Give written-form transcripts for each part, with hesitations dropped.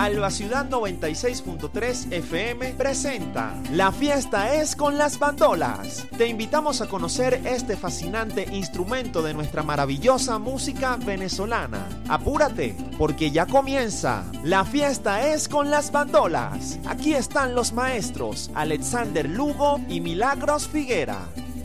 Alba Ciudad 96.3 FM presenta La fiesta es con las bandolas. Te invitamos a conocer este fascinante instrumento de nuestra maravillosa música venezolana. Apúrate, porque ya comienza. La fiesta es con las bandolas. Aquí están los maestros Alexander Lugo y Milagros Figuera.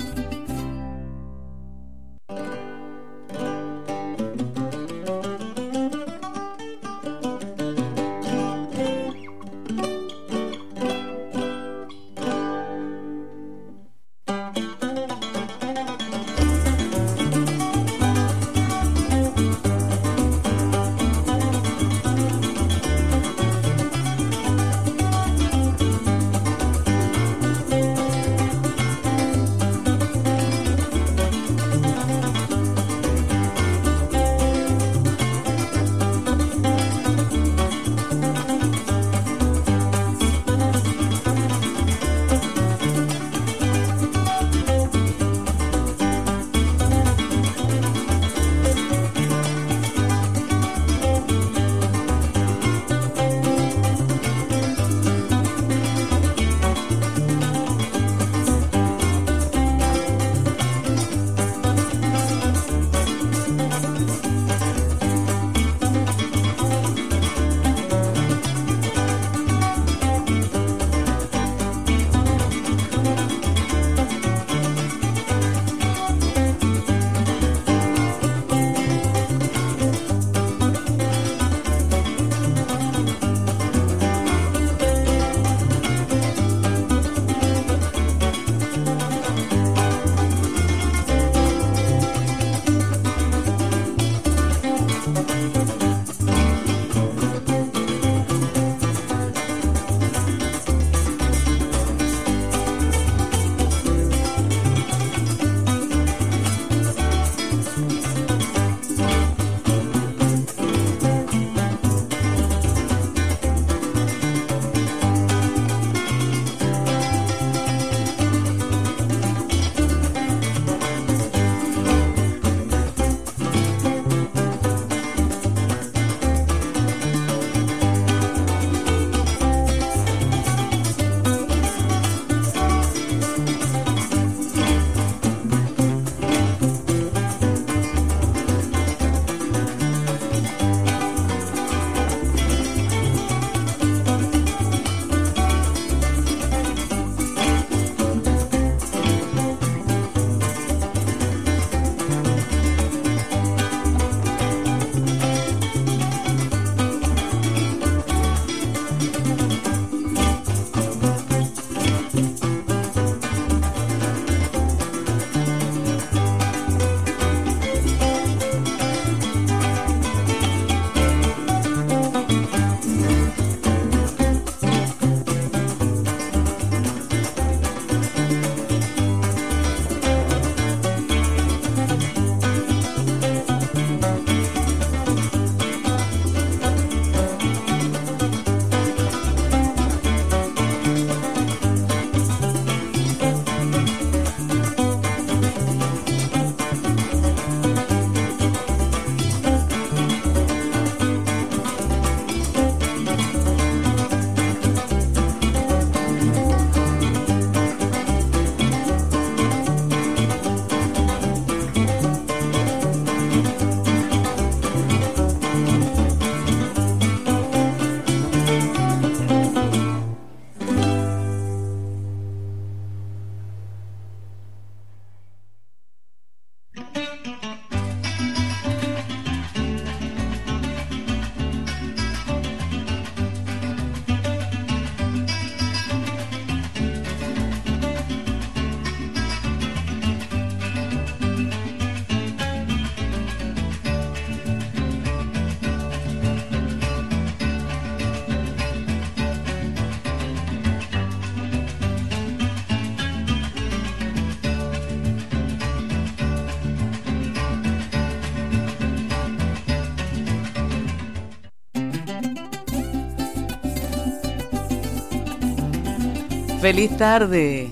Feliz tarde.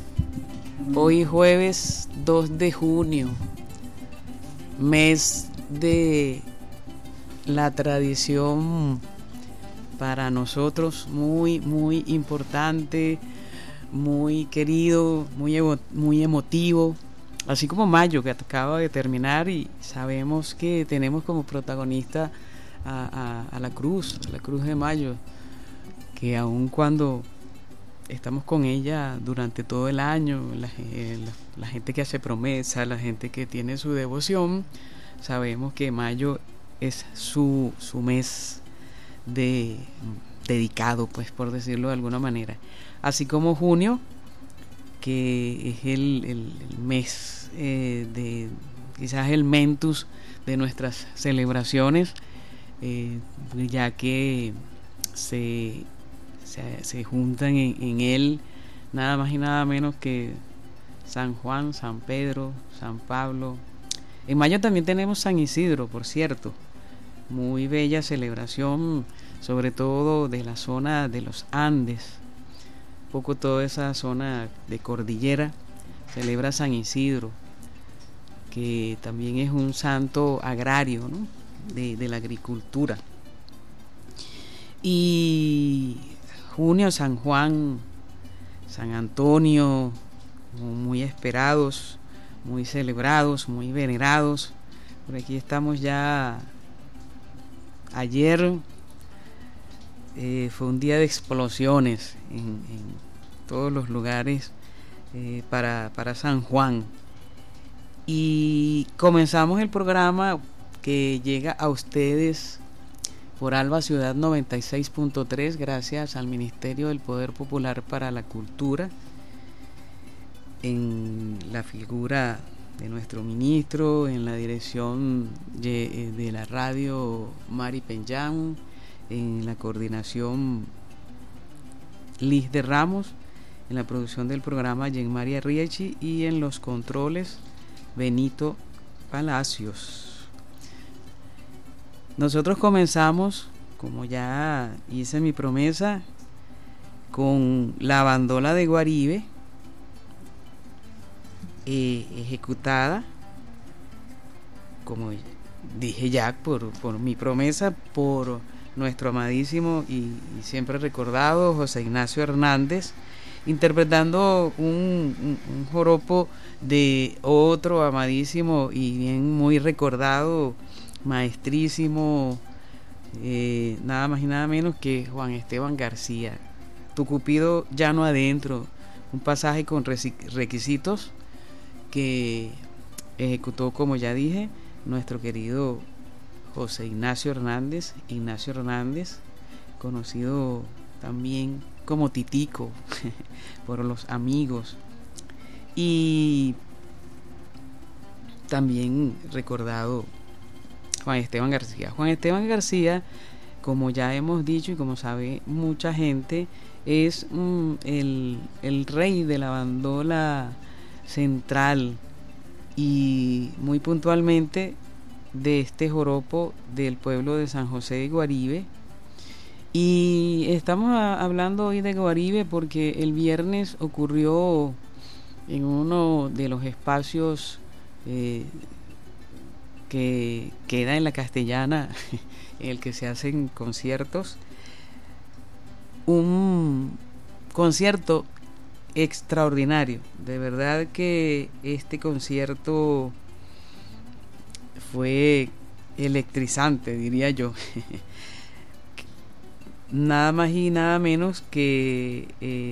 Hoy jueves 2 de junio, mes de la tradición para nosotros muy, muy importante, muy querido, muy emotivo, así como Mayo, que acaba de terminar, y sabemos que tenemos como protagonista a la Cruz de Mayo, que aun cuando estamos con ella durante todo el año, la gente que hace promesa, la gente que tiene su devoción, sabemos que Mayo es su mes dedicado, pues, por decirlo de alguna manera. Así como junio, que es el mes de quizás el mentus de nuestras celebraciones, ya que se juntan en él nada más y nada menos que San Juan, San Pedro, San Pablo. En mayo también tenemos San Isidro, por cierto, muy bella celebración, sobre todo de la zona de los Andes, un poco toda esa zona de cordillera, celebra San Isidro, que también es un santo agrario, ¿no? de la agricultura. Y junio, San Juan, San Antonio, muy esperados, muy celebrados, muy venerados. Por aquí estamos ya. Ayer fue un día de explosiones en todos los lugares para San Juan. Y comenzamos el programa que llega a ustedes por Alba Ciudad 96.3, gracias al Ministerio del Poder Popular para la Cultura, en la figura de nuestro ministro, en la dirección de la radio Mari Peñán, en la coordinación Liz de Ramos, en la producción del programa Jen María Riechi y en los controles Benito Palacios. Nosotros comenzamos, como ya hice mi promesa, con la bandola de Guaribe, ejecutada, como dije ya, por mi promesa, por nuestro amadísimo y siempre recordado José Ignacio Hernández, interpretando un joropo de otro amadísimo y bien muy recordado, maestrísimo, nada más y nada menos que Juan Esteban García, Tu Cupido llano adentro, un pasaje con requisitos que ejecutó, como ya dije, nuestro querido José Ignacio Hernández, conocido también como Titico por los amigos, y también recordado Juan Esteban García, como ya hemos dicho y como sabe mucha gente, es el rey de la bandola central y muy puntualmente de este joropo del pueblo de San José de Guaribe. Y estamos hablando hoy de Guaribe porque el viernes ocurrió en uno de los espacios que queda en la Castellana, en el que se hacen conciertos, un concierto extraordinario. De verdad que este concierto fue electrizante, diría yo. Nada más y nada menos que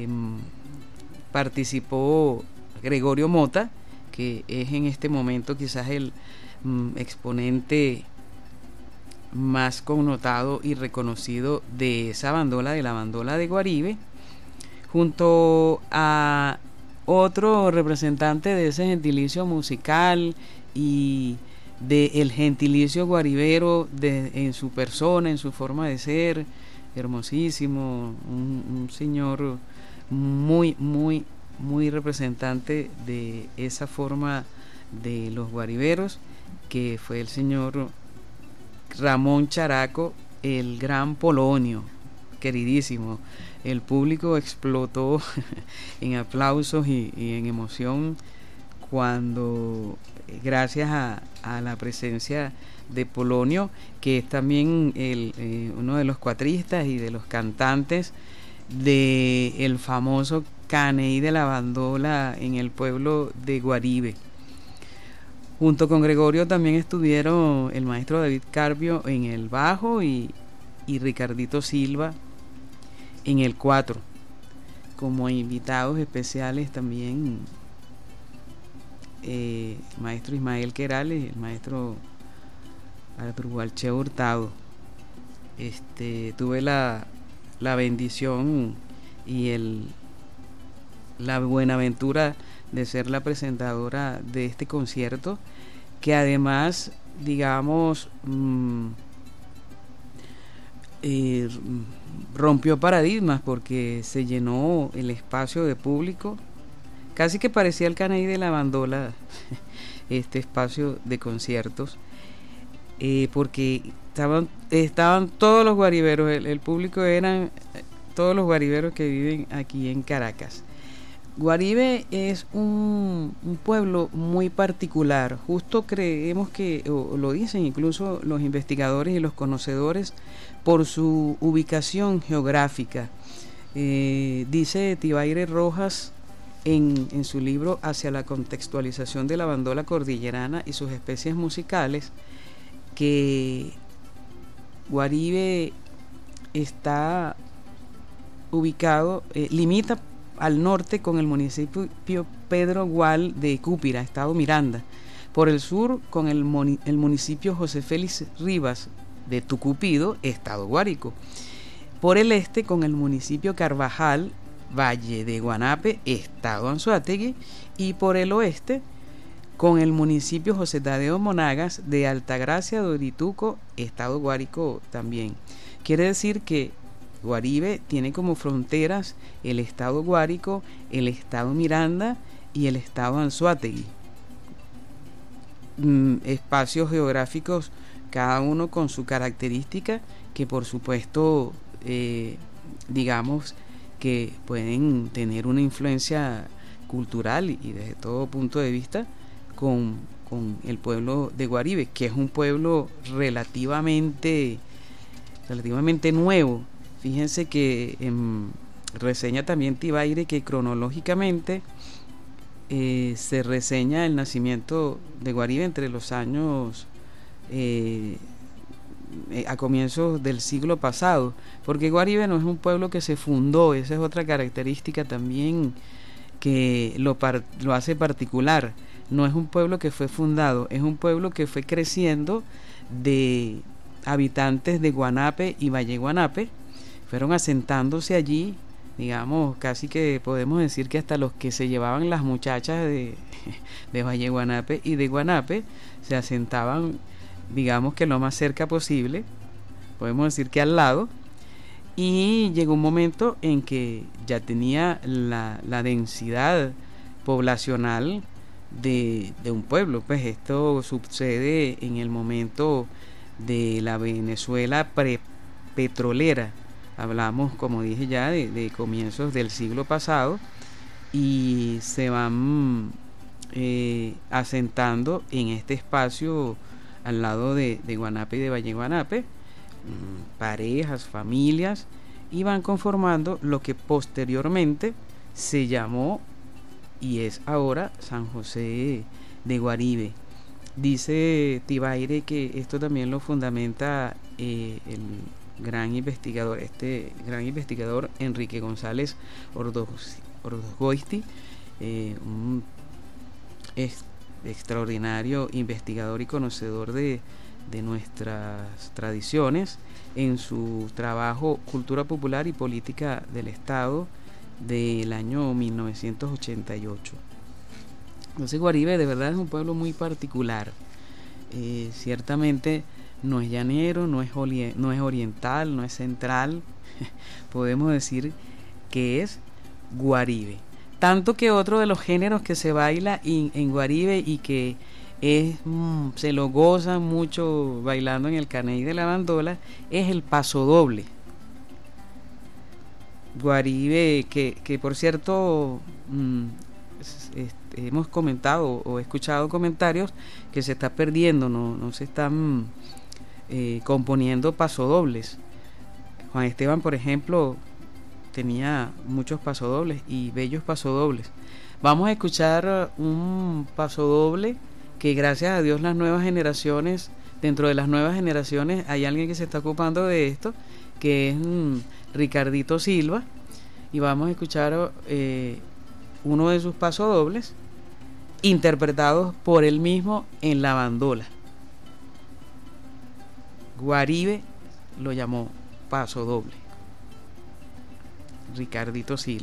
participó Gregorio Mota, que es en este momento quizás el exponente más connotado y reconocido de esa bandola, de la bandola de Guaribe, junto a otro representante de ese gentilicio musical y del gentilicio guaribero en su persona, en su forma de ser, hermosísimo, un señor muy, muy, muy representante de esa forma de los guariberos, que fue el señor Ramón Characo, el gran Polonio, queridísimo. El público explotó en aplausos y en emoción cuando, gracias a la presencia de Polonio, que es también uno de los cuatristas y de los cantantes del famoso Caneí de la Bandola en el pueblo de Guaribe. Junto con Gregorio también estuvieron el maestro David Carpio en el bajo y Ricardito Silva en el 4. Como invitados especiales también el maestro Ismael Querales y el maestro Artur Gualche Hurtado. Tuve la bendición y la buenaventura de ser la presentadora de este concierto, que además, digamos, rompió paradigmas, porque se llenó el espacio de público, casi que parecía el Caneí de la Bandola, este espacio de conciertos, porque estaban todos los guariberos, el público eran todos los guariberos que viven aquí en Caracas. Guaribe es un pueblo muy particular, justo creemos que, o lo dicen incluso los investigadores y los conocedores, por su ubicación geográfica. Dice Tibaire Rojas en su libro Hacia la contextualización de la bandola cordillerana y sus especies musicales, que Guaribe está ubicado, limita al norte con el municipio Pedro Gual de Cúpira, estado Miranda, por el sur con el municipio José Félix Rivas de Tucupido, estado Guárico, por el este con el municipio Carvajal, Valle de Guanape, estado Anzoátegui, y por el oeste con el municipio José Tadeo Monagas de Altagracia de Orituco, estado Guárico también. Quiere decir que Guaribe tiene como fronteras el estado Guárico, el estado Miranda y el estado Anzoátegui. Espacios geográficos, cada uno con su característica, que por supuesto, digamos, que pueden tener una influencia cultural y desde todo punto de vista con el pueblo de Guaribe, que es un pueblo relativamente nuevo. Fíjense que reseña también Tibaire que cronológicamente se reseña el nacimiento de Guaribe entre los años a comienzos del siglo pasado, porque Guaribe no es un pueblo que se fundó. Esa es otra característica también que lo hace particular. No es un pueblo que fue fundado, es un pueblo que fue creciendo de habitantes de Guanape y Valle Guanape. Fueron asentándose allí, digamos, casi que podemos decir que hasta los que se llevaban las muchachas de Valle Guanape y de Guanape se asentaban, digamos, que lo más cerca posible, podemos decir que al lado, y llegó un momento en que ya tenía la densidad poblacional de un pueblo. Pues esto sucede en el momento de la Venezuela prepetrolera. Hablamos, como dije ya, de comienzos del siglo pasado, y se van asentando en este espacio al lado de Guanape y de Valle Guanape, parejas, familias, y van conformando lo que posteriormente se llamó y es ahora San José de Guaribe. Dice Tibaire que esto también lo fundamenta el gran investigador Enrique González Ordosgoiti, un extraordinario investigador y conocedor de nuestras tradiciones, en su trabajo Cultura Popular y Política del Estado del año 1988. Entonces Guaribe de verdad es un pueblo muy particular. Ciertamente no es llanero, no es oriental, no es central. Podemos decir que es Guaribe. Tanto que otro de los géneros que se baila en Guaribe y que se lo gozan mucho bailando en el Caneí de la Bandola es el paso doble. Guaribe, que por cierto hemos comentado o he escuchado comentarios que se está perdiendo, no se están componiendo pasodobles. Juan Esteban, por ejemplo, tenía muchos pasodobles y bellos pasodobles. Vamos a escuchar un pasodoble que, gracias a Dios, las nuevas generaciones, dentro de las nuevas generaciones hay alguien que se está ocupando de esto, que es Ricardito Silva, y vamos a escuchar uno de sus pasodobles interpretados por él mismo en la bandola. Guaribe lo llamó pasodoble. Ricardito Silva.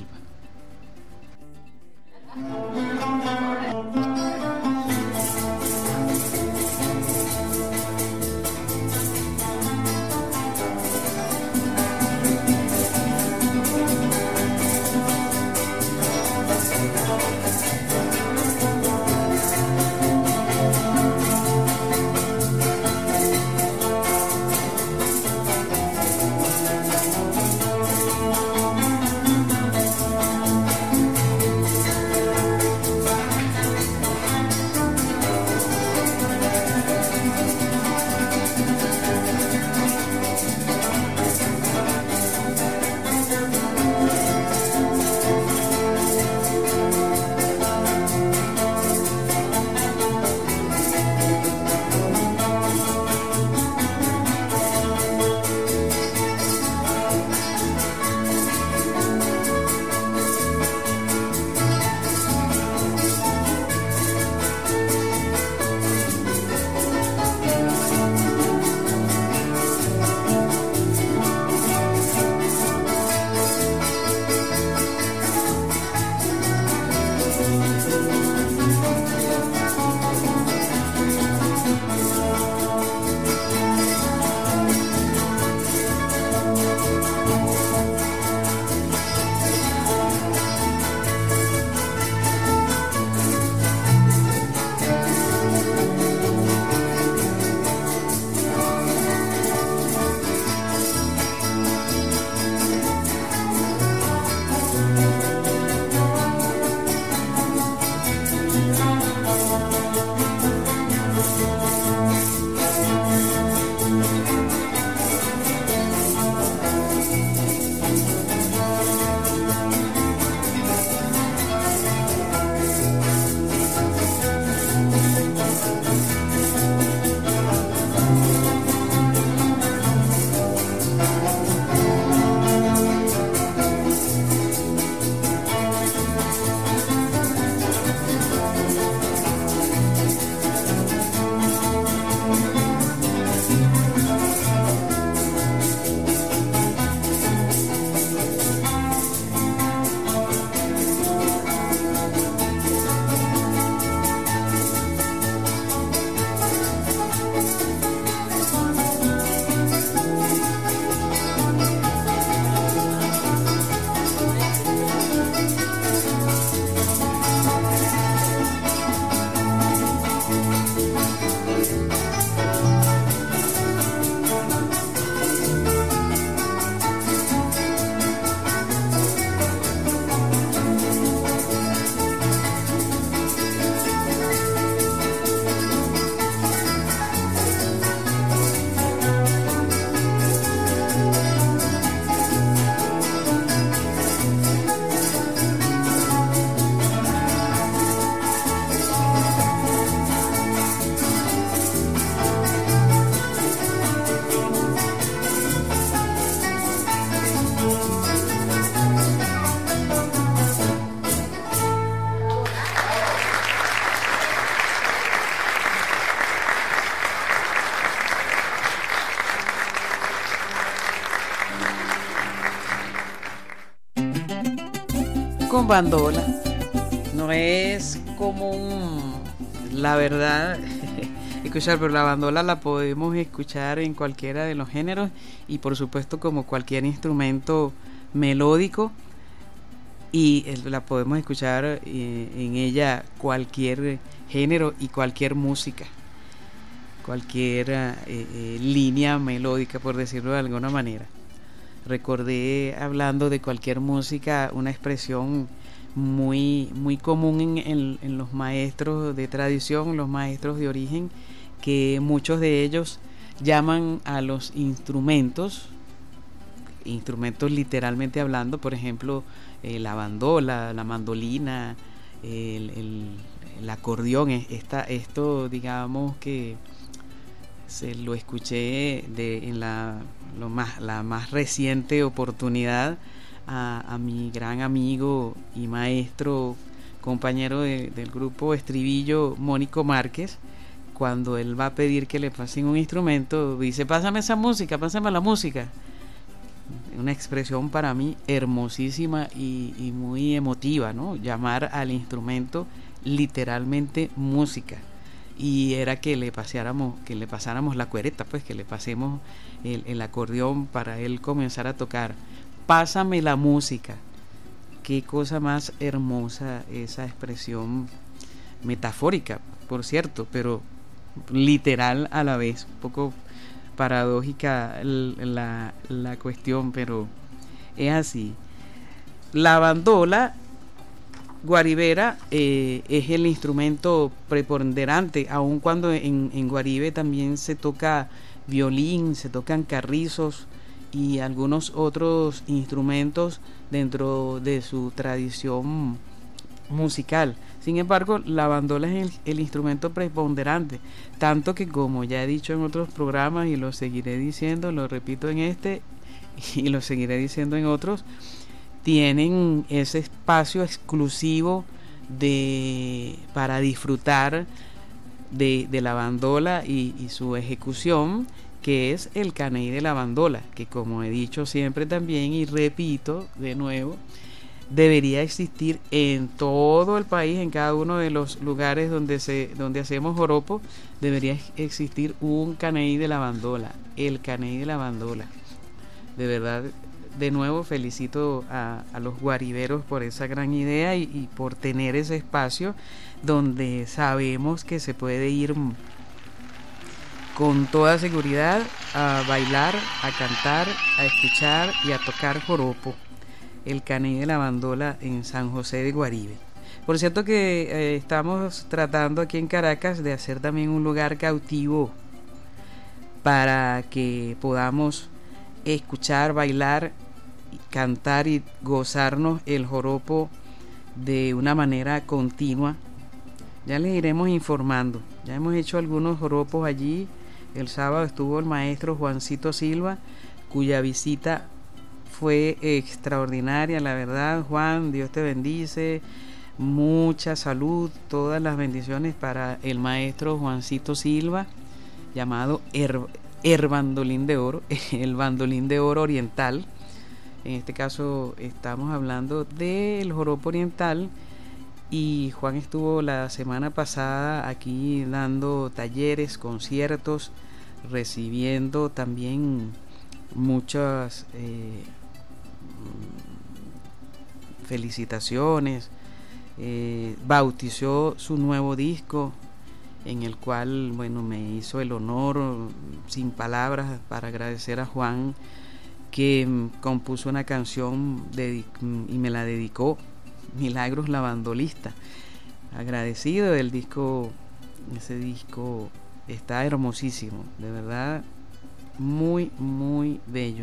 Con bandola. No es común, la verdad, escuchar, pero la bandola la podemos escuchar en cualquiera de los géneros y por supuesto como cualquier instrumento melódico, y la podemos escuchar en ella cualquier género y cualquier música, cualquier línea melódica, por decirlo de alguna manera. Recordé, hablando de cualquier música, una expresión muy común en los maestros de tradición, los maestros de origen, que muchos de ellos llaman a los instrumentos literalmente hablando, por ejemplo, la bandola, la mandolina, el acordeón. Esto digamos que se lo escuché en la más reciente oportunidad a mi gran amigo y maestro, compañero del grupo Estribillo, Mónico Márquez. Cuando él va a pedir que le pasen un instrumento, dice: pásame esa música, pásame la música. Una expresión para mí hermosísima y muy emotiva, ¿no? Llamar al instrumento literalmente música. Y era que le pasáramos la cuereta, pues que le pasemos el acordeón para él comenzar a tocar. Pásame la música. Qué cosa más hermosa esa expresión, metafórica, por cierto, pero literal a la vez. Un poco paradójica la cuestión, pero es así. La bandola guaribera es el instrumento preponderante, aun cuando en Guaribe también se toca violín, se tocan carrizos y algunos otros instrumentos dentro de su tradición musical. Sin embargo, la bandola es el instrumento preponderante, tanto que, como ya he dicho en otros programas y lo seguiré diciendo, lo repito en este y lo seguiré diciendo en otros, tienen ese espacio exclusivo para disfrutar de la bandola y su ejecución, que es el caney de la bandola, que, como he dicho siempre también y repito de nuevo, debería existir en todo el país, en cada uno de los lugares donde hacemos joropo. Debería existir un caney de la bandola, el caney de la bandola. De verdad, de nuevo felicito a los guariberos por esa gran idea y por tener ese espacio donde sabemos que se puede ir con toda seguridad a bailar, a cantar, a escuchar y a tocar joropo. El caney de la bandola en San José de Guaribe. Por cierto que estamos tratando aquí en Caracas de hacer también un lugar cautivo para que podamos escuchar, bailar, cantar y gozarnos el joropo de una manera continua. Ya les iremos informando. Ya hemos hecho algunos joropos allí. El sábado estuvo el maestro Juancito Silva, cuya visita fue extraordinaria, la verdad. Juan, Dios te bendice, mucha salud, todas las bendiciones para el maestro Juancito Silva, llamado bandolín de oro, el bandolín de oro oriental. En este caso estamos hablando del joropo oriental, y Juan estuvo la semana pasada aquí dando talleres, conciertos, recibiendo también muchas felicitaciones. Bautizó su nuevo disco, en el cual, bueno, me hizo el honor, sin palabras, para agradecer a Juan, que compuso una canción y me la dedicó, Milagros la Bandolista. Agradecido del disco. Ese disco está hermosísimo, de verdad, muy muy bello.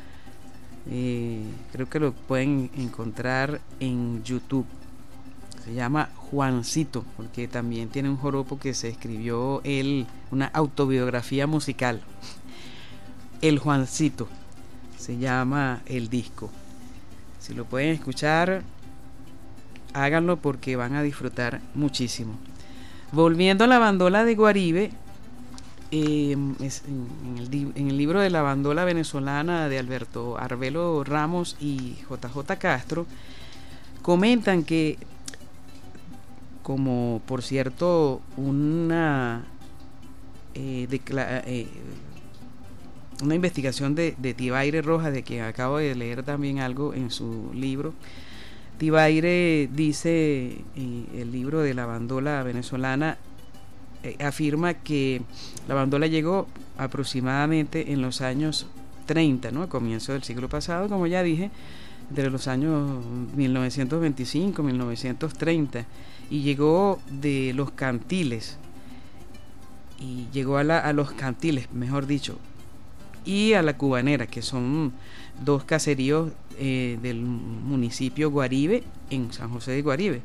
Creo que lo pueden encontrar en YouTube. Se llama Juancito, porque también tiene un joropo que se escribió él, una autobiografía musical. El Juancito se llama el disco. Si lo pueden escuchar, háganlo porque van a disfrutar muchísimo. Volviendo a la bandola de Guaribe, en el libro de la bandola venezolana de Alberto Arbelo Ramos y JJ Castro, comentan que, como por cierto una investigación de Tibaire Rojas, de quien acabo de leer también algo en su libro, Tibaire dice, el libro de la bandola venezolana, afirma que la bandola llegó aproximadamente en los años 30, ¿no? A comienzo del siglo pasado, como ya dije, entre los años 1925 y 1930, y llegó de los cantiles, y llegó a los cantiles, mejor dicho, y a la Cubanera, que son dos caseríos del municipio Guaribe, en San José de Guaribe.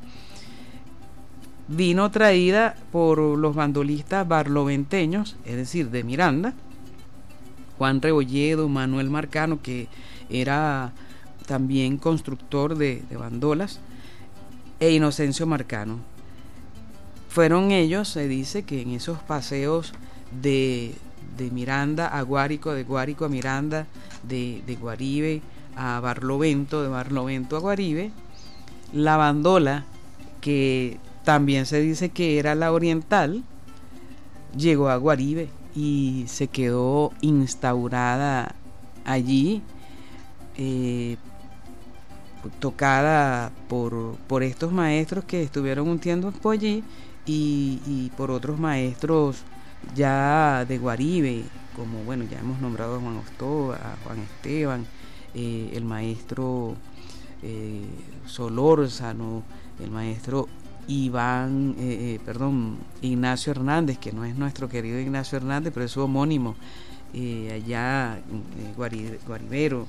Vino traída por los bandolistas barloventeños, es decir, de Miranda, Juan Rebolledo, Manuel Marcano, que era también constructor de bandolas, e Inocencio Marcano. Fueron ellos, se dice, que en esos paseos de Miranda a Guárico, de Guárico a Miranda, de Guaribe a Barlovento, de Barlovento a Guaribe, la bandola, que también se dice que era la oriental, llegó a Guaribe y se quedó instaurada allí, tocada por estos maestros que estuvieron un tiempo allí, y por otros maestros ya de Guaribe, como bueno, ya hemos nombrado a Juan Ostó, a Juan Esteban, el maestro Solórzano, el maestro Ignacio Hernández, que no es nuestro querido Ignacio Hernández, pero es su homónimo, allá guaribero.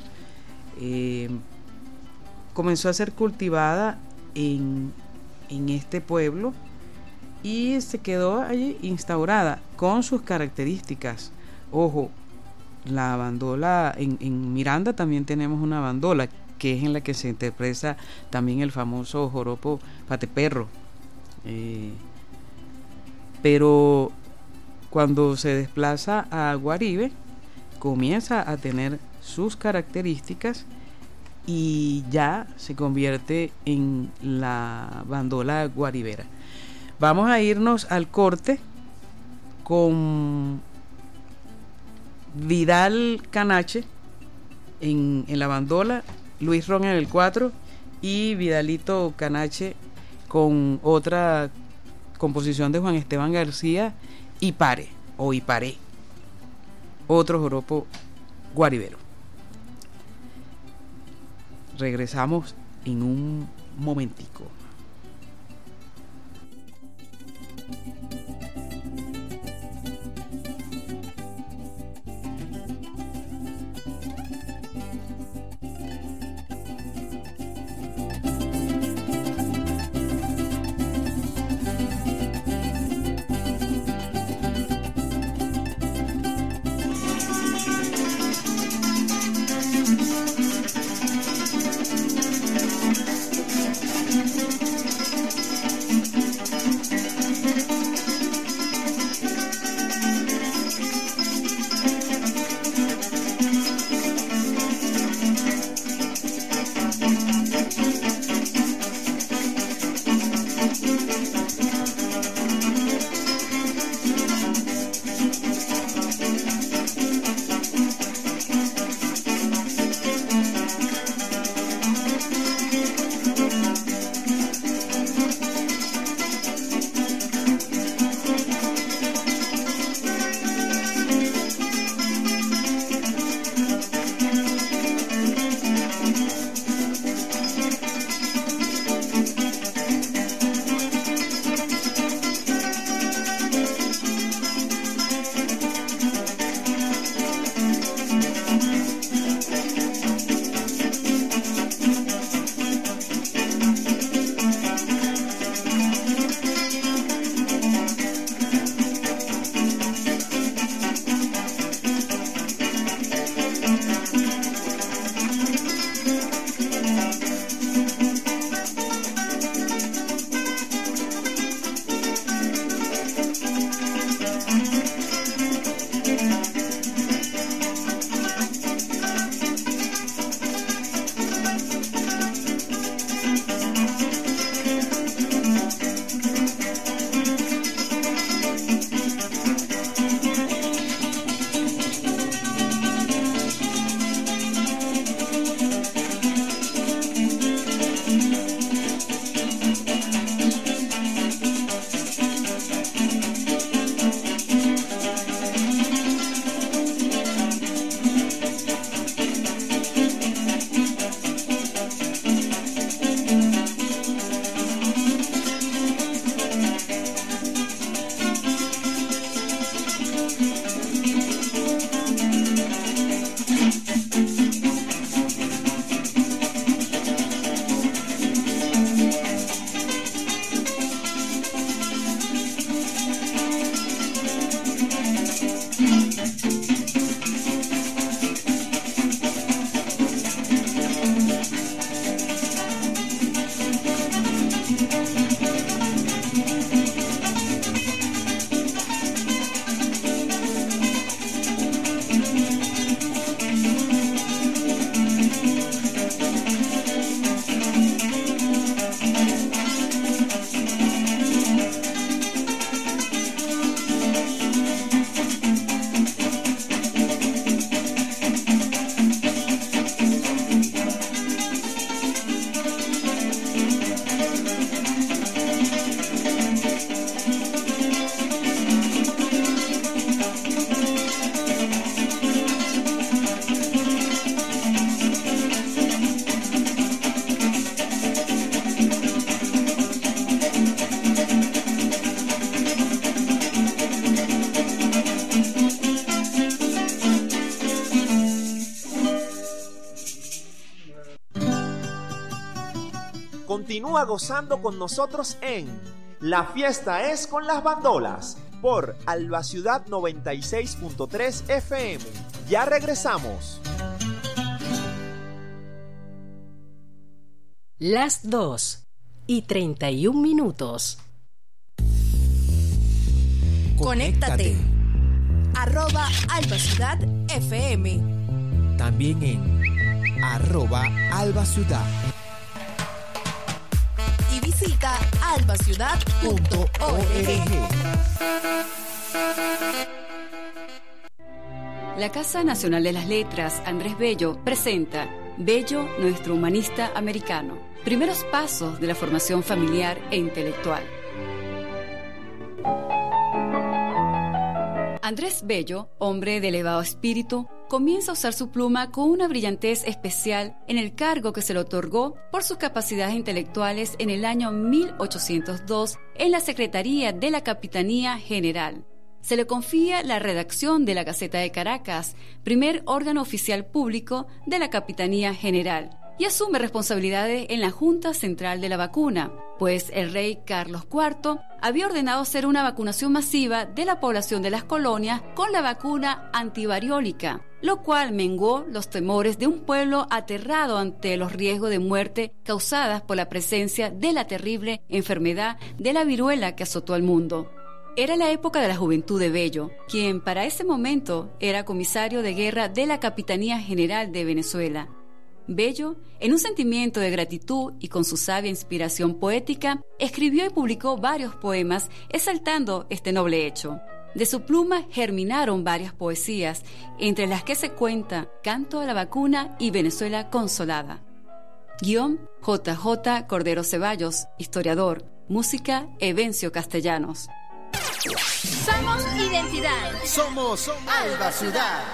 Comenzó a ser cultivada en este pueblo y se quedó allí instaurada con sus características. Ojo, la bandola en Miranda también tenemos una bandola, que es en la que se interpreta también el famoso joropo pateperro, pero cuando se desplaza a Guaribe comienza a tener sus características y ya se convierte en la bandola guaribera. Vamos a irnos al corte con Vidal Canache en la bandola, Luis Ron en el 4 y Vidalito Canache con otra composición de Juan Esteban García, Ipare o Iparé, otro joropo guaribero. Regresamos en un momentico. Continúa gozando con nosotros en La Fiesta es con las Bandolas por Alba Ciudad 96.3 FM. Ya regresamos. Las 2:31. Conéctate. @Alba Ciudad FM. También en @Alba Ciudad. Y visita albaciudad.org. La Casa Nacional de las Letras, Andrés Bello, presenta Bello, nuestro humanista americano. Primeros pasos de la formación familiar e intelectual. Andrés Bello, hombre de elevado espíritu, comienza a usar su pluma con una brillantez especial en el cargo que se le otorgó por sus capacidades intelectuales en el año 1802 en la Secretaría de la Capitanía General. Se le confía la redacción de la Gaceta de Caracas, primer órgano oficial público de la Capitanía General, y asume responsabilidades en la Junta Central de la Vacuna, pues el rey Carlos IV había ordenado hacer una vacunación masiva de la población de las colonias con la vacuna antivariólica, lo cual menguó los temores de un pueblo aterrado ante los riesgos de muerte causadas por la presencia de la terrible enfermedad de la viruela que azotó al mundo. Era la época de la juventud de Bello, quien para ese momento era comisario de guerra de la Capitanía General de Venezuela. Bello, en un sentimiento de gratitud y con su sabia inspiración poética, escribió y publicó varios poemas exaltando este noble hecho. De su pluma germinaron varias poesías, entre las que se cuenta Canto a la Vacuna y Venezuela Consolada. Guión JJ Cordero Ceballos, historiador. Música Evencio Castellanos. Somos identidad. Somos Alba Ciudad.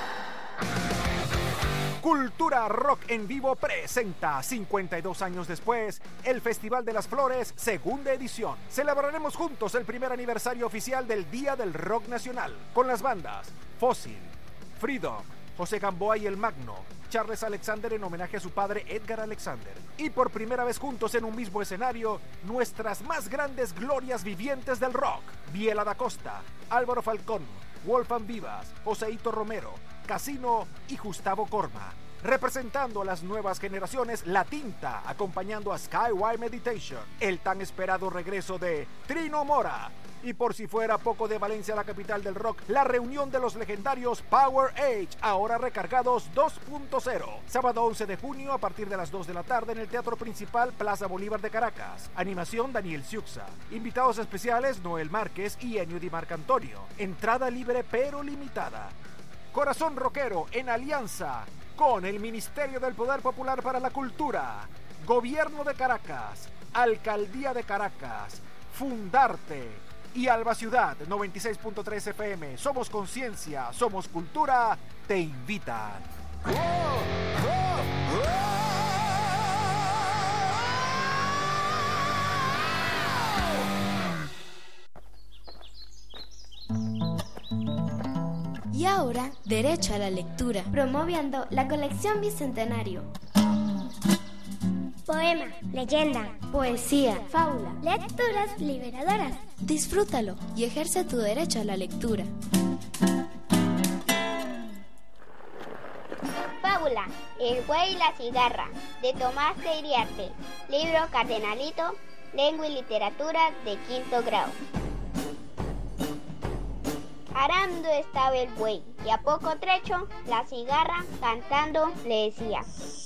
Cultura Rock en Vivo presenta 52 años después el Festival de las Flores, segunda edición. Celebraremos juntos el primer aniversario oficial del Día del Rock Nacional con las bandas Fósil, Freedom, José Gamboa y El Magno, Charles Alexander en homenaje a su padre Edgar Alexander. Y por primera vez juntos en un mismo escenario, nuestras más grandes glorias vivientes del rock: Biela da Costa, Álvaro Falcón, Wolfgang Vivas, Joseito Romero, Casino y Gustavo Corma. Representando a las nuevas generaciones, La Tinta, acompañando a Skyway Meditation, el tan esperado regreso de Trino Mora. Y por si fuera poco, de Valencia, la capital del rock, la reunión de los legendarios Power Age, ahora recargados 2.0. Sábado 11 de junio a partir de las 2 de la tarde en el Teatro Principal, Plaza Bolívar de Caracas. Animación Daniel Siuxa. Invitados especiales Noel Márquez y Ennio Di Marcantonio. Entrada libre pero limitada. Corazón Rockero en alianza con el Ministerio del Poder Popular para la Cultura, Gobierno de Caracas, Alcaldía de Caracas, Fundarte y Alba Ciudad 96.3 FM. Somos conciencia, somos cultura, te invitan. Y ahora, derecho a la lectura, promoviendo la colección Bicentenario. Poema, leyenda, Poesía, fábula, lecturas liberadoras. disfrútalo y ejerce tu derecho a la lectura. Fábula, El buey y la cigarra, de Tomás de Iriarte. Libro Cardenalito, Lengua y Literatura de 5º grado. Arando estaba el buey, y a poco trecho, la cigarra, cantando, le decía: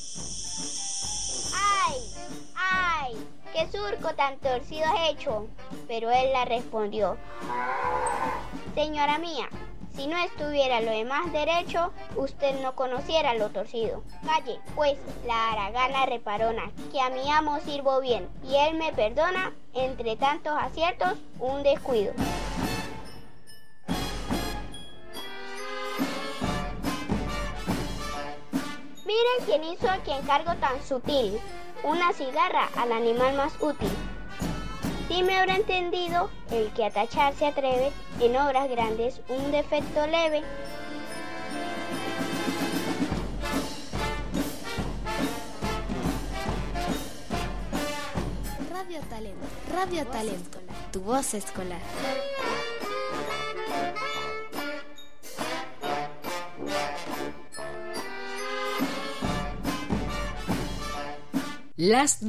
¡ay, ay! ¡Qué surco tan torcido has hecho! Pero él la respondió: señora mía, si no estuviera lo demás derecho, usted no conociera lo torcido. Calle, pues, la haragana reparona, que a mi amo sirvo bien, y él me perdona, entre tantos aciertos, un descuido. Miren quién hizo aquí encargo tan sutil, una cigarra al animal más útil. Sí me habrá entendido el que a tachar se atreve en obras grandes un defecto leve. Radio Talento, tu voz escolar. Las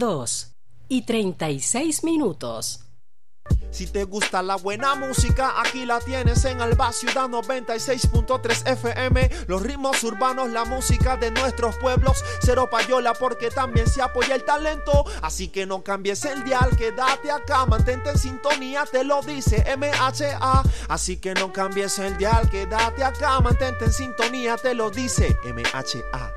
2:36. Si te gusta la buena música, aquí la tienes en Alba Ciudad 96.3 FM. Los ritmos urbanos, la música de nuestros pueblos. Cero payola porque también se apoya el talento. Así que no cambies el dial, quédate acá, mantente en sintonía, te lo dice MHA. Así que no cambies el dial, quédate acá, mantente en sintonía, te lo dice MHA.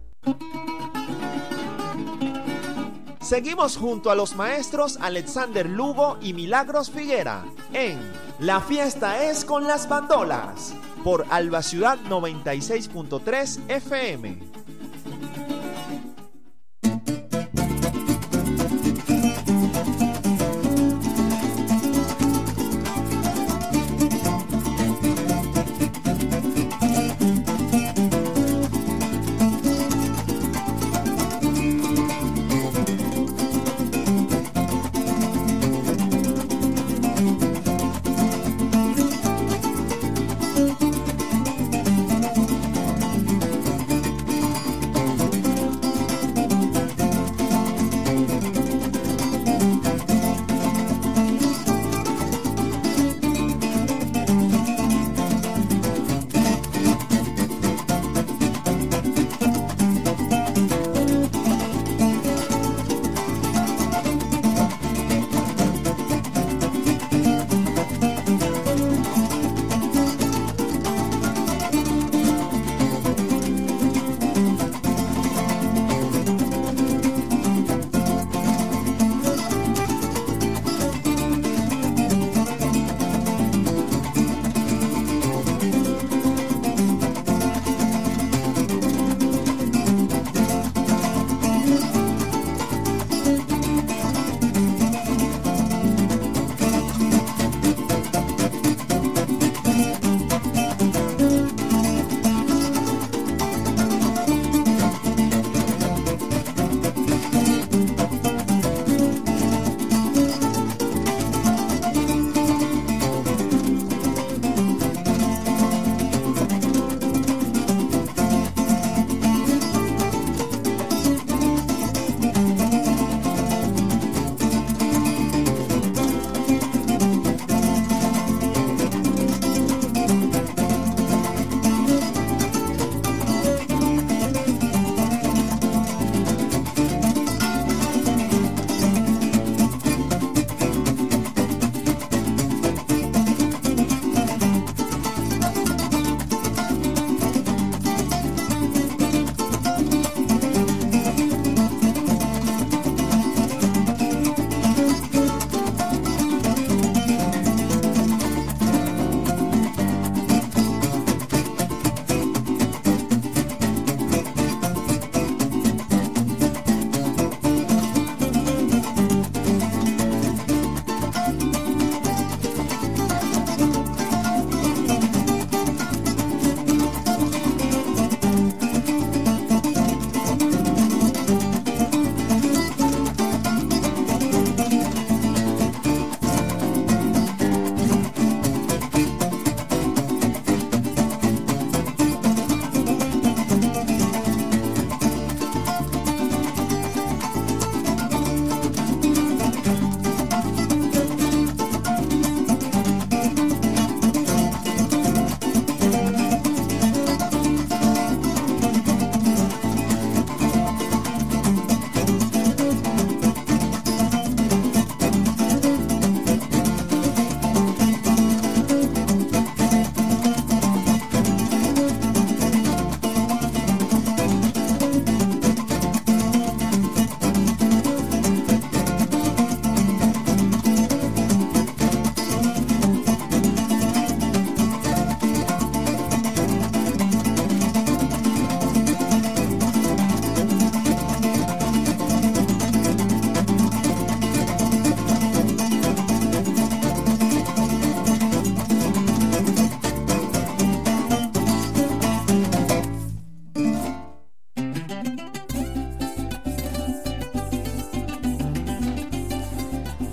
Seguimos junto a los maestros Alexander Lugo y Milagros Figuera en La Fiesta es con las Bandolas por Alba Ciudad 96.3 FM.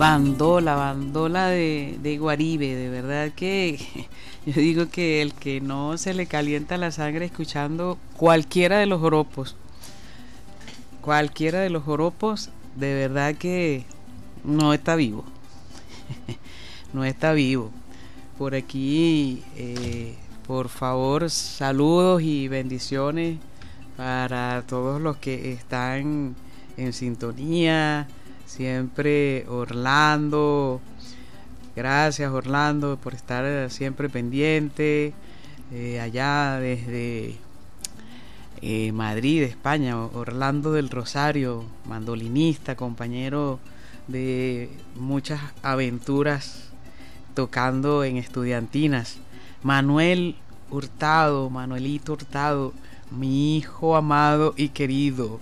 bandola de Guaribe. De verdad que yo digo que el que no se le calienta la sangre escuchando cualquiera de los joropos, de verdad que no está vivo. No está vivo. Por aquí, por favor, saludos y bendiciones para todos los que están en sintonía. Siempre Orlando, gracias Orlando por estar siempre pendiente, allá desde Madrid, España. Orlando del Rosario, mandolinista, compañero de muchas aventuras tocando en estudiantinas. Manuelito Hurtado, mi hijo amado y querido.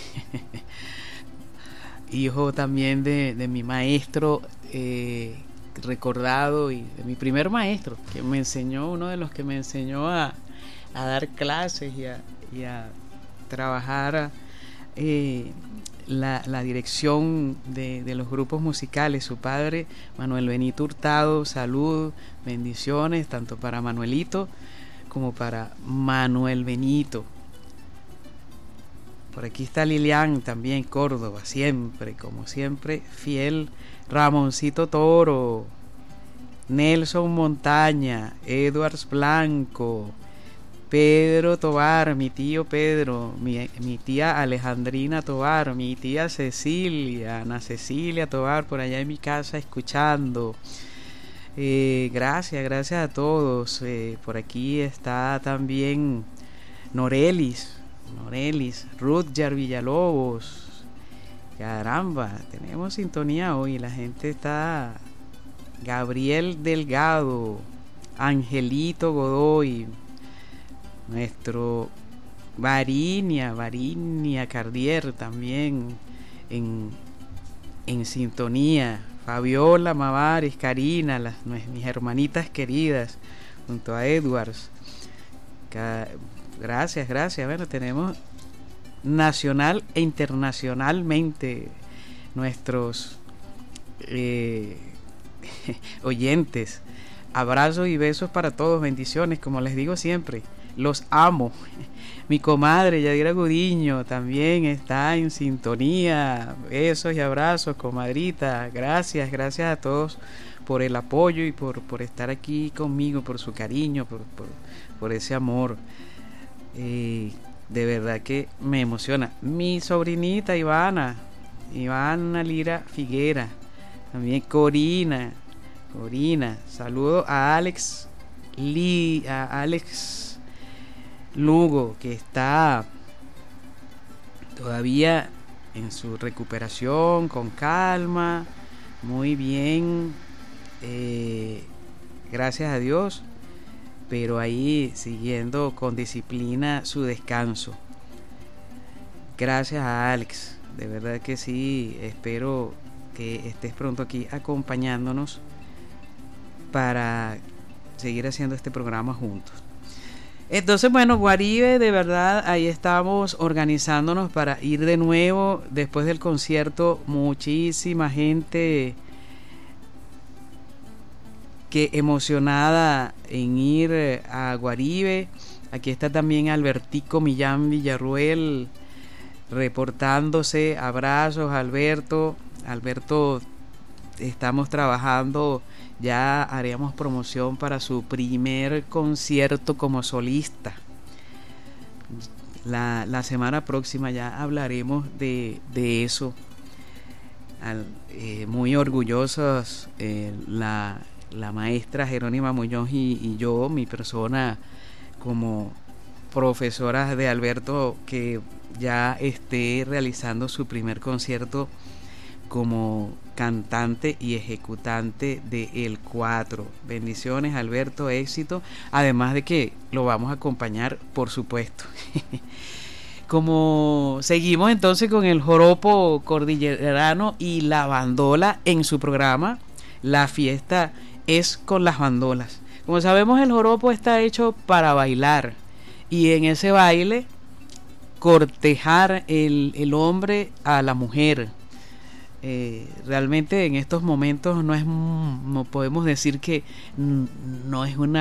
Hijo también de mi maestro recordado y de mi primer maestro, que me enseñó, uno de los que me enseñó a dar clases y a trabajar la dirección de los grupos musicales. Su padre, Manuel Benito Hurtado. Salud, bendiciones tanto para Manuelito como para Manuel Benito. Por aquí está Lilian también, Córdoba, siempre, como siempre, fiel. Ramoncito Toro, Nelson Montaña, Edwards Blanco, Pedro Tobar, mi tío Pedro, mi tía Alejandrina Tobar, mi tía Cecilia, Ana Cecilia Tobar, por allá en mi casa escuchando. Gracias a todos. Por aquí está también Norelis, Rutger Villalobos. Caramba, tenemos sintonía hoy, la gente está. Gabriel Delgado, Angelito Godoy, nuestro Varinia Cardier también en sintonía. Fabiola Mavares, Karina, mis hermanitas queridas, junto a Edwards. Gracias. Bueno, tenemos nacional e internacionalmente nuestros oyentes. Abrazos y besos para todos, bendiciones, como les digo siempre, los amo. Mi comadre Yadira Gudiño también está en sintonía. Besos y abrazos, comadrita. Gracias a todos por el apoyo y por estar aquí conmigo, por su cariño, por ese amor. De verdad que me emociona. Mi sobrinita Ivana Lira Figuera, también Corina. Saludo a Alex Lugo, que está todavía en su recuperación, con calma, muy bien, gracias a Dios, pero ahí siguiendo con disciplina su descanso. Gracias a Alex, de verdad que sí. Espero que estés pronto aquí acompañándonos para seguir haciendo este programa juntos. Entonces, bueno, Guaribe, de verdad, ahí estamos organizándonos para ir de nuevo después del concierto. Muchísima gente que emocionada en ir a Guaribe. Aquí está también Albertico Millán Villarruel reportándose. Abrazos, Alberto, estamos trabajando. Ya haremos promoción para su primer concierto como solista. La semana próxima ya hablaremos de eso. Muy orgullosos la maestra Jerónima Muñoz y yo, mi persona, como profesoras de Alberto, que ya esté realizando su primer concierto como cantante y ejecutante de El 4. Bendiciones, Alberto, éxito. Además de que lo vamos a acompañar, por supuesto. Como seguimos entonces con el joropo cordillerano y la bandola en su programa, La Fiesta es con las bandolas. Como sabemos, el joropo está hecho para bailar, y en ese baile cortejar el hombre a la mujer. realmente en estos momentos no podemos decir que no es un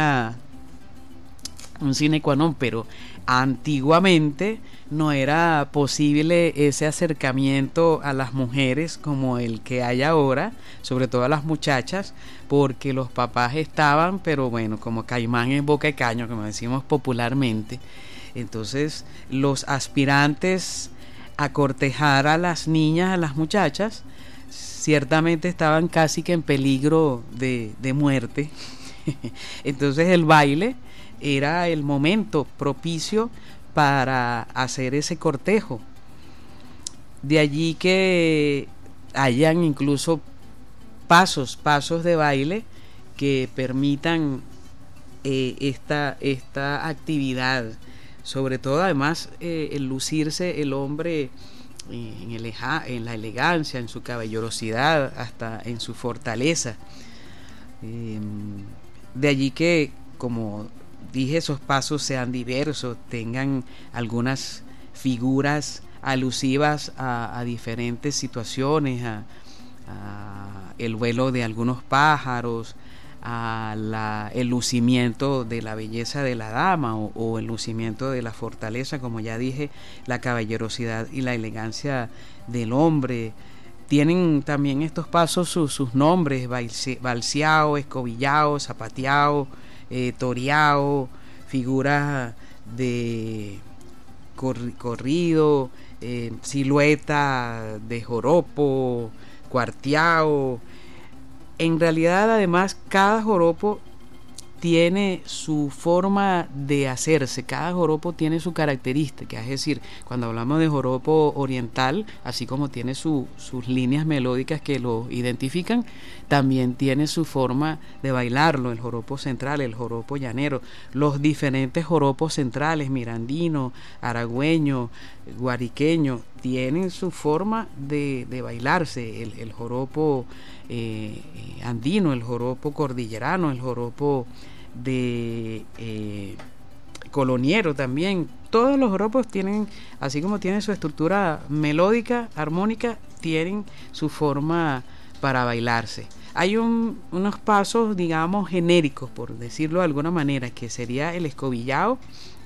sine qua non, pero antiguamente no era posible ese acercamiento a las mujeres como el que hay ahora, sobre todo a las muchachas, porque los papás estaban, pero bueno, como caimán en boca de caño, como decimos popularmente. Entonces los aspirantes a cortejar a las niñas, a las muchachas, ciertamente estaban casi que en peligro de muerte. Entonces el baile era el momento propicio para hacer ese cortejo. De allí que hayan incluso pasos de baile que permitan esta actividad. Sobre todo, además, el lucirse el hombre en la elegancia, en su caballerosidad, hasta en su fortaleza. De allí que, como dije, esos pasos sean diversos, tengan algunas figuras alusivas a diferentes situaciones, a el vuelo de algunos pájaros, el lucimiento de la belleza de la dama o el lucimiento de la fortaleza, como ya dije, la caballerosidad y la elegancia del hombre. Tienen también estos pasos sus nombres: balseado, escobillado, zapateado, toreado, figuras de corrido, silueta de joropo, cuarteado. En realidad, además, cada joropo tiene su forma de hacerse, cada joropo tiene su característica. Es decir, cuando hablamos de joropo oriental, así como tiene sus líneas melódicas que lo identifican, también tiene su forma de bailarlo: el joropo central, el joropo llanero, los diferentes joropos centrales, mirandino, aragüeño, guariqueño, tienen su forma de bailarse. El joropo andino, el joropo cordillerano, el joropo de coloniero también. Todos los joropos tienen, así como tienen su estructura melódica, armónica, tienen su forma para bailarse. Hay unos pasos, digamos, genéricos, por decirlo de alguna manera, que sería el escobillado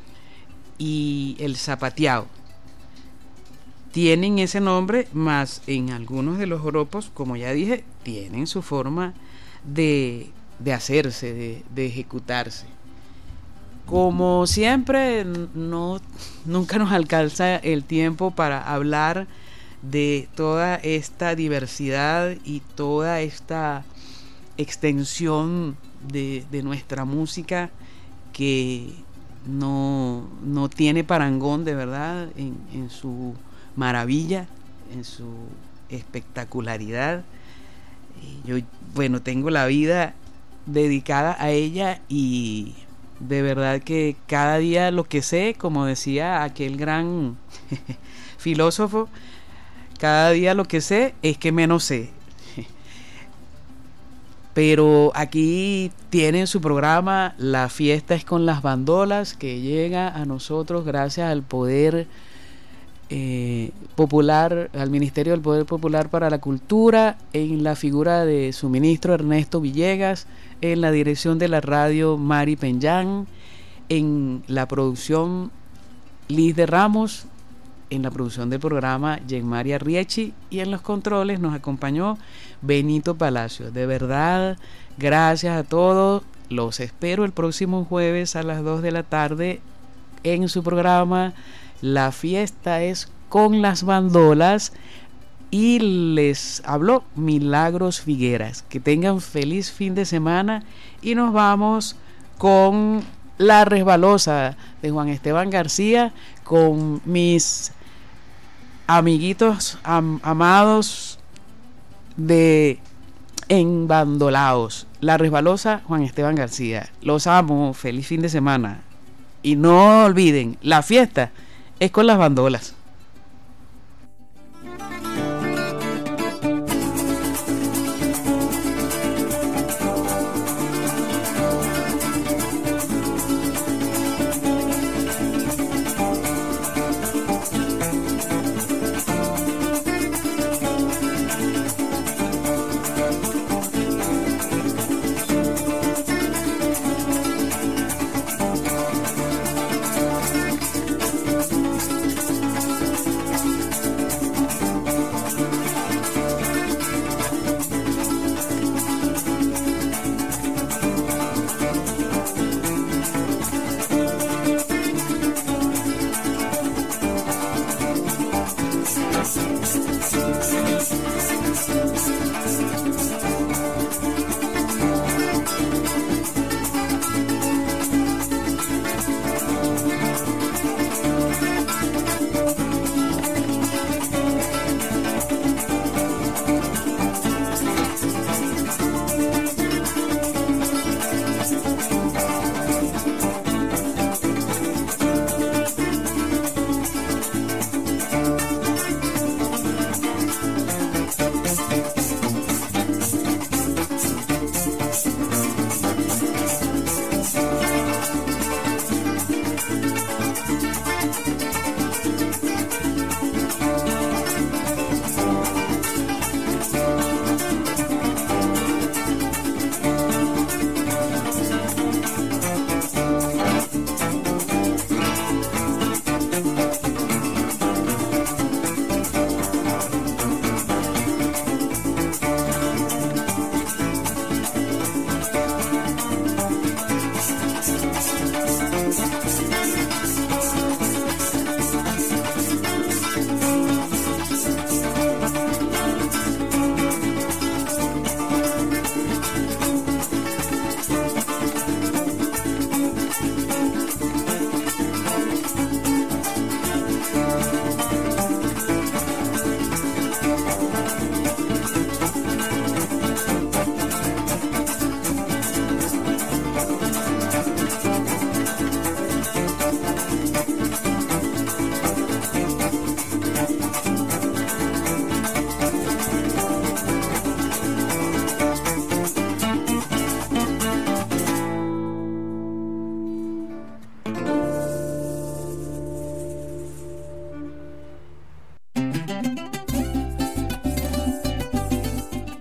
y el zapateado. Tienen ese nombre, más en algunos de los joropos, como ya dije, tienen su forma de hacerse, de ejecutarse. Como siempre, nunca nos alcanza el tiempo para hablar de toda esta diversidad y toda esta extensión de nuestra música, que no tiene parangón, de verdad, en su maravilla, en su espectacularidad. Yo, bueno, tengo la vida dedicada a ella, y de verdad que cada día lo que sé, como decía aquel gran filósofo, cada día lo que sé es que menos sé. Pero aquí tienen su programa La Fiesta es con las Bandolas, que llega a nosotros gracias al poder popular, al Ministerio del Poder Popular para la Cultura, en la figura de su ministro Ernesto Villegas, en la dirección de la radio Mari Peñán, en la producción Liz de Ramos, en la producción del programa Yenmaria Riechi, y en los controles nos acompañó Benito Palacio. De verdad, gracias a todos. Los espero el próximo jueves a las 2 de la tarde en su programa La Fiesta es con las Bandolas, y les habló Milagros Figueras. Que tengan feliz fin de semana, y nos vamos con La Resbalosa de Juan Esteban García, con mis amiguitos amados de Embandolaos. La Resbalosa, Juan Esteban García. Los amo, feliz fin de semana. Y no olviden, la fiesta es con las bandolas.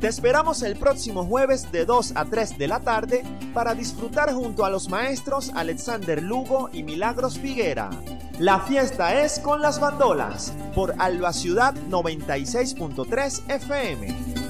esperamos el próximo jueves de 2 a 3 de la tarde para disfrutar junto a los maestros Alexander Lugo y Milagros Figuera. La fiesta es con las bandolas por Alba Ciudad 96.3 FM.